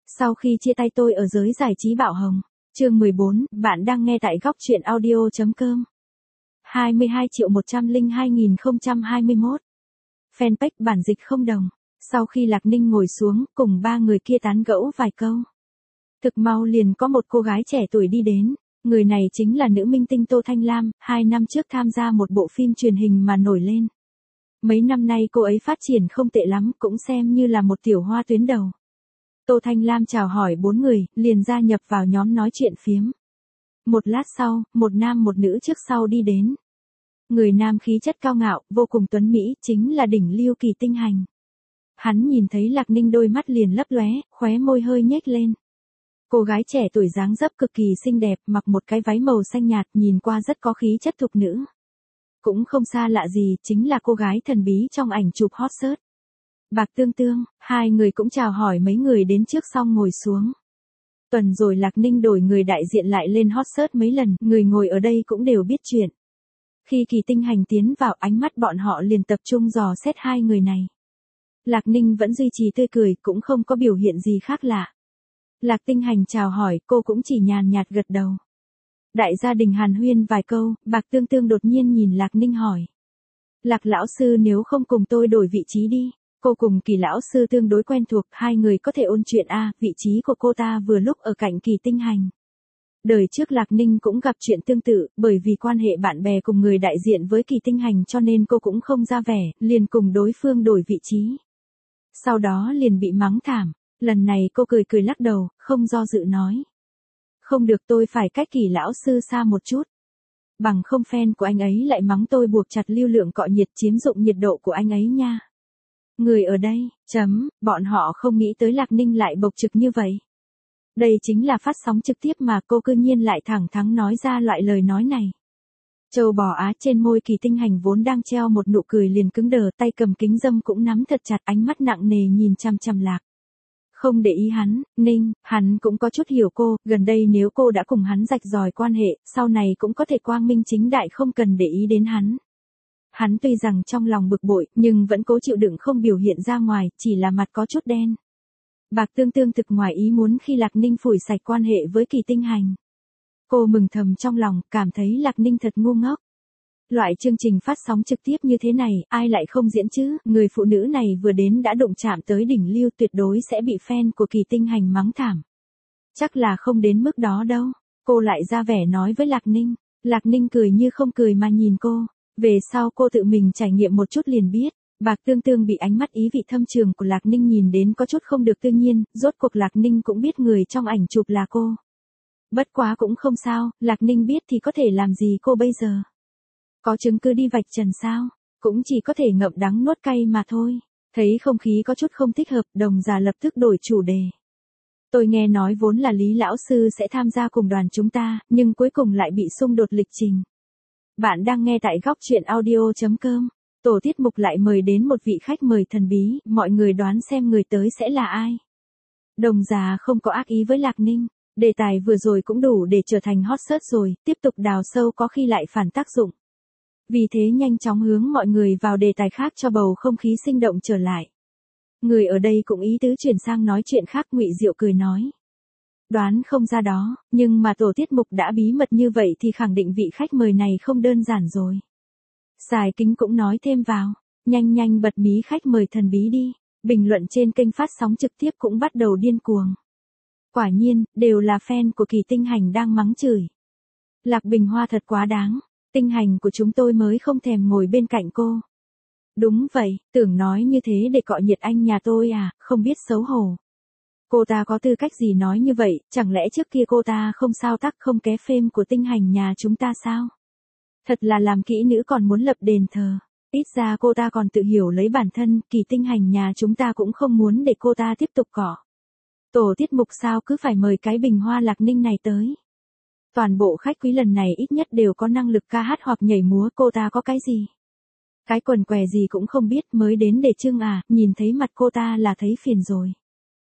Sau khi chia tay tôi ở giới giải trí bạo hồng. Chương 14, bạn đang nghe tại góc truyện audio.com. 22.102.021. Fanpage bản dịch không đồng. Sau khi Lạc Ninh ngồi xuống, cùng ba người kia tán gẫu vài câu. Thực mau liền có một cô gái trẻ tuổi đi đến. Người này chính là nữ minh tinh Tô Thanh Lam, 2 năm trước tham gia một bộ phim truyền hình mà nổi lên. Mấy năm nay cô ấy phát triển không tệ lắm, cũng xem như là một tiểu hoa tuyến đầu. Tô Thanh Lam chào hỏi 4 người, liền gia nhập vào nhóm nói chuyện phiếm. Một lát sau, một nam một nữ trước sau đi đến. Người nam khí chất cao ngạo, vô cùng tuấn mỹ, chính là đỉnh lưu Kỳ Tinh Hành. Hắn nhìn thấy Lạc Ninh đôi mắt liền lấp lóe, khóe môi hơi nhếch lên. Cô gái trẻ tuổi dáng dấp cực kỳ xinh đẹp, mặc một cái váy màu xanh nhạt, nhìn qua rất có khí chất thục nữ. Cũng không xa lạ gì, chính là cô gái thần bí trong ảnh chụp hot search. Bạc Tương Tương, hai người cũng chào hỏi mấy người đến trước xong ngồi xuống. Tuần rồi Lạc Ninh đổi người đại diện lại lên hot search mấy lần, người ngồi ở đây cũng đều biết chuyện. Khi Kỳ Tinh Hành tiến vào, ánh mắt bọn họ liền tập trung dò xét hai người này. Lạc Ninh vẫn duy trì tươi cười, cũng không có biểu hiện gì khác lạ. Lạc Tinh Hành chào hỏi, cô cũng chỉ nhàn nhạt gật đầu. Đại gia đình hàn huyên vài câu, Bạc Tương Tương đột nhiên nhìn Lạc Ninh hỏi. Lạc lão sư, nếu không cùng tôi đổi vị trí đi. Cô cùng Kỳ lão sư tương đối quen thuộc, hai người có thể ôn chuyện vị trí của cô ta vừa lúc ở cạnh Kỳ Tinh Hành. Đời trước Lạc Ninh cũng gặp chuyện tương tự, bởi vì quan hệ bạn bè cùng người đại diện với Kỳ Tinh Hành cho nên cô cũng không ra vẻ, liền cùng đối phương đổi vị trí. Sau đó liền bị mắng thảm, lần này cô cười cười lắc đầu, không do dự nói. Không được, tôi phải cách Kỳ lão sư xa một chút. Bằng không fan của anh ấy lại mắng tôi buộc chặt lưu lượng cọ nhiệt chiếm dụng nhiệt độ của anh ấy nha. Người ở đây, bọn họ không nghĩ tới Lạc Ninh lại bộc trực như vậy. Đây chính là phát sóng trực tiếp mà cô cư nhiên lại thẳng thắn nói ra loại lời nói này. Châu bò á, trên môi Kỳ Tinh Hành vốn đang treo một nụ cười liền cứng đờ, tay cầm kính râm cũng nắm thật chặt, ánh mắt nặng nề nhìn chằm chằm Lạc. Không để ý hắn, hắn cũng có chút hiểu cô, gần đây nếu cô đã cùng hắn rạch ròi quan hệ, sau này cũng có thể quang minh chính đại không cần để ý đến hắn. Hắn tuy rằng trong lòng bực bội, nhưng vẫn cố chịu đựng không biểu hiện ra ngoài, chỉ là mặt có chút đen. Bạc Tương Tương thực ngoài ý muốn khi Lạc Ninh phủi sạch quan hệ với Kỳ Tinh Hành. Cô mừng thầm trong lòng, cảm thấy Lạc Ninh thật ngu ngốc. Loại chương trình phát sóng trực tiếp như thế này, ai lại không diễn chứ, người phụ nữ này vừa đến đã đụng chạm tới đỉnh lưu, tuyệt đối sẽ bị fan của Kỳ Tinh Hành mắng thảm. Chắc là không đến mức đó đâu, cô lại ra vẻ nói với Lạc Ninh. Lạc Ninh cười như không cười mà nhìn cô. Về sau cô tự mình trải nghiệm một chút liền biết, Bạc Tương Tương bị ánh mắt ý vị thâm trường của Lạc Ninh nhìn đến có chút không được tự nhiên, rốt cuộc Lạc Ninh cũng biết người trong ảnh chụp là cô. Bất quá cũng không sao, Lạc Ninh biết thì có thể làm gì cô bây giờ. Có chứng cứ đi vạch trần sao, cũng chỉ có thể ngậm đắng nuốt cay mà thôi. Thấy không khí có chút không thích hợp, Đồng Già lập tức đổi chủ đề. Tôi nghe nói vốn là Lý lão sư sẽ tham gia cùng đoàn chúng ta, nhưng cuối cùng lại bị xung đột lịch trình. Bạn đang nghe tại góc truyện audio.com. Tổ tiết mục lại mời đến một vị khách mời thần bí, mọi người đoán xem người tới sẽ là ai. Đồng Già không có ác ý với Lạc Ninh, đề tài vừa rồi cũng đủ để trở thành hot search rồi, tiếp tục đào sâu có khi lại phản tác dụng. Vì thế nhanh chóng hướng mọi người vào đề tài khác cho bầu không khí sinh động trở lại. Người ở đây cũng ý tứ chuyển sang nói chuyện khác, Ngụy Diệu cười nói. Đoán không ra đó, nhưng mà tổ tiết mục đã bí mật như vậy thì khẳng định vị khách mời này không đơn giản rồi. Sài Kính cũng nói thêm vào, nhanh bật mí khách mời thần bí đi, bình luận trên kênh phát sóng trực tiếp cũng bắt đầu điên cuồng. Quả nhiên, đều là fan của Kỳ Tinh Hành đang mắng chửi. Lạc Bình Hoa thật quá đáng, Tinh Hành của chúng tôi mới không thèm ngồi bên cạnh cô. Đúng vậy, tưởng nói như thế để cọ nhiệt anh nhà tôi không biết xấu hổ. Cô ta có tư cách gì nói như vậy, chẳng lẽ trước kia cô ta không sao tắc không ké phêm của Tinh Hành nhà chúng ta sao? Thật là làm kỹ nữ còn muốn lập đền thờ, ít ra cô ta còn tự hiểu lấy bản thân, Kỳ Tinh Hành nhà chúng ta cũng không muốn để cô ta tiếp tục cọ. Tổ tiết mục sao cứ phải mời cái Bình Hoa Lạc Ninh này tới. Toàn bộ khách quý lần này ít nhất đều có năng lực ca hát hoặc nhảy múa, cô ta có cái gì? Cái quần què gì cũng không biết, mới đến để trưng nhìn thấy mặt cô ta là thấy phiền rồi.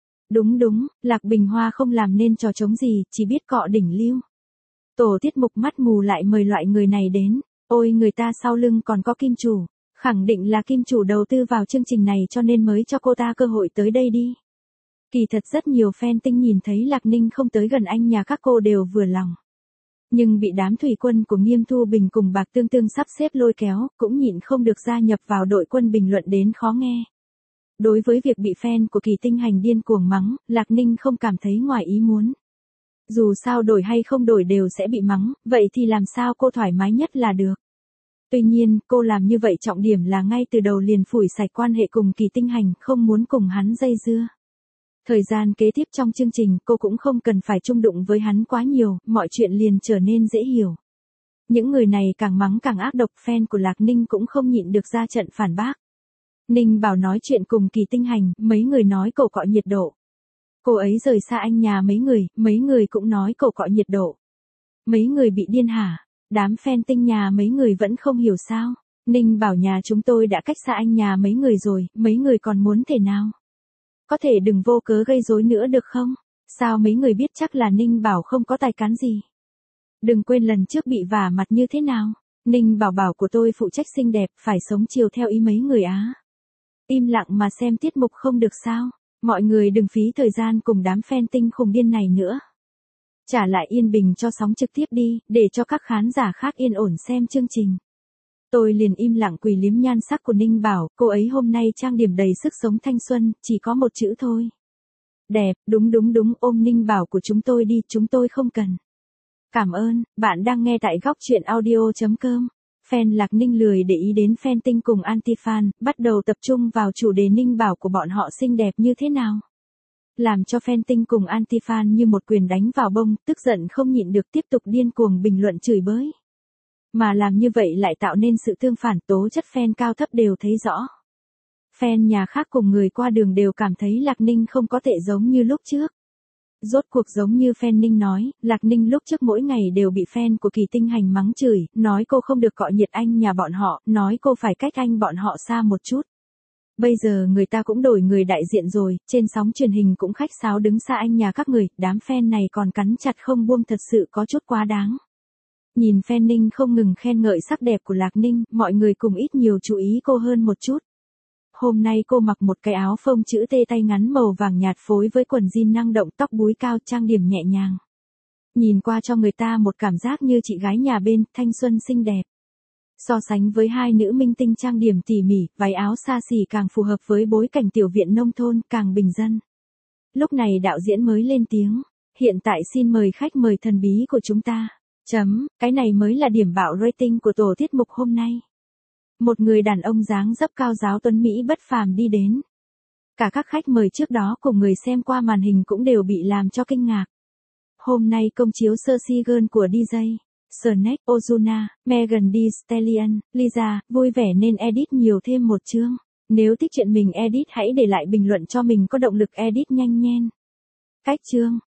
Đúng, Lạc Bình Hoa không làm nên trò trống gì, chỉ biết cọ đỉnh lưu. Tổ tiết mục mắt mù lại mời loại người này đến, ôi người ta sau lưng còn có kim chủ, khẳng định là kim chủ đầu tư vào chương trình này cho nên mới cho cô ta cơ hội tới đây đi. Kỳ thật rất nhiều fan tinh nhìn thấy Lạc Ninh không tới gần anh nhà các cô đều vừa lòng. Nhưng bị đám thủy quân của Nghiêm Thu Bình cùng Bạc Tương Tương sắp xếp lôi kéo, cũng nhịn không được gia nhập vào đội quân bình luận đến khó nghe. Đối với việc bị fan của Kỳ Tinh Hành điên cuồng mắng, Lạc Ninh không cảm thấy ngoài ý muốn. Dù sao đổi hay không đổi đều sẽ bị mắng, vậy thì làm sao cô thoải mái nhất là được. Tuy nhiên, cô làm như vậy trọng điểm là ngay từ đầu liền phủi sạch quan hệ cùng Kỳ Tinh Hành, không muốn cùng hắn dây dưa. Thời gian kế tiếp trong chương trình cô cũng không cần phải chung đụng với hắn quá nhiều, mọi chuyện liền trở nên dễ hiểu. Những người này càng mắng càng ác độc, fan của Lạc Ninh cũng không nhịn được ra trận phản bác. Ninh Bảo nói chuyện cùng Kỳ Tinh Hành, mấy người nói cậu cọ nhiệt độ. Cô ấy rời xa anh nhà mấy người cũng nói cậu cọ nhiệt độ. Mấy người bị điên hả? Đám fan tinh nhà mấy người vẫn không hiểu sao. Ninh Bảo nhà chúng tôi đã cách xa anh nhà mấy người rồi, mấy người còn muốn thế nào? Có thể đừng vô cớ gây rối nữa được không? Sao mấy người biết chắc là Ninh Bảo không có tài cán gì? Đừng quên lần trước bị vả mặt như thế nào? Ninh Bảo bảo của tôi phụ trách xinh đẹp, phải sống chiều theo ý mấy người á. Im lặng mà xem tiết mục không được sao? Mọi người đừng phí thời gian cùng đám fan tinh khùng điên này nữa. Trả lại yên bình cho sóng trực tiếp đi, để cho các khán giả khác yên ổn xem chương trình. Tôi liền im lặng quỳ liếm nhan sắc của Ninh Bảo, cô ấy hôm nay trang điểm đầy sức sống thanh xuân, chỉ có một chữ thôi. Đẹp, đúng, ôm Ninh Bảo của chúng tôi đi, chúng tôi không cần. Cảm ơn, bạn đang nghe tại góc truyện audio.com. Fan Lạc Ninh lười để ý đến fan tinh cùng anti-fan, bắt đầu tập trung vào chủ đề Ninh Bảo của bọn họ xinh đẹp như thế nào. Làm cho fan tinh cùng anti-fan như một quyền đánh vào bông, tức giận không nhịn được tiếp tục điên cuồng bình luận chửi bới. Mà làm như vậy lại tạo nên sự tương phản, tố chất fan cao thấp đều thấy rõ. Fan nhà khác cùng người qua đường đều cảm thấy Lạc Ninh không có tệ giống như lúc trước. Rốt cuộc giống như fan Ninh nói, Lạc Ninh lúc trước mỗi ngày đều bị fan của Kỳ Tinh Hành mắng chửi, nói cô không được cọ nhiệt anh nhà bọn họ, nói cô phải cách anh bọn họ xa một chút. Bây giờ người ta cũng đổi người đại diện rồi, trên sóng truyền hình cũng khách sáo đứng xa anh nhà các người, đám fan này còn cắn chặt không buông thật sự có chút quá đáng. Nhìn fan Ninh không ngừng khen ngợi sắc đẹp của Lạc Ninh, mọi người cùng ít nhiều chú ý cô hơn một chút. Hôm nay cô mặc một cái áo phông chữ T tay ngắn màu vàng nhạt phối với quần jean năng động, tóc búi cao, trang điểm nhẹ nhàng. Nhìn qua cho người ta một cảm giác như chị gái nhà bên, thanh xuân xinh đẹp. So sánh với hai nữ minh tinh trang điểm tỉ mỉ, váy áo xa xỉ càng phù hợp với bối cảnh tiểu viện nông thôn, càng bình dân. Lúc này đạo diễn mới lên tiếng. Hiện tại xin mời khách mời thần bí của chúng ta. Cái này mới là điểm bạo rating của tổ tiết mục hôm nay. Một người đàn ông dáng dấp cao giáo tuấn Mỹ bất phàm đi đến. Cả các khách mời trước đó cùng người xem qua màn hình cũng đều bị làm cho kinh ngạc. Hôm nay công chiếu sơ si girl của DJ Snake, Ozuna, Megan Thee Stallion, Lisa, vui vẻ nên edit nhiều thêm một chương. Nếu thích chuyện mình edit hãy để lại bình luận cho mình có động lực edit nhanh nhen. Cách chương.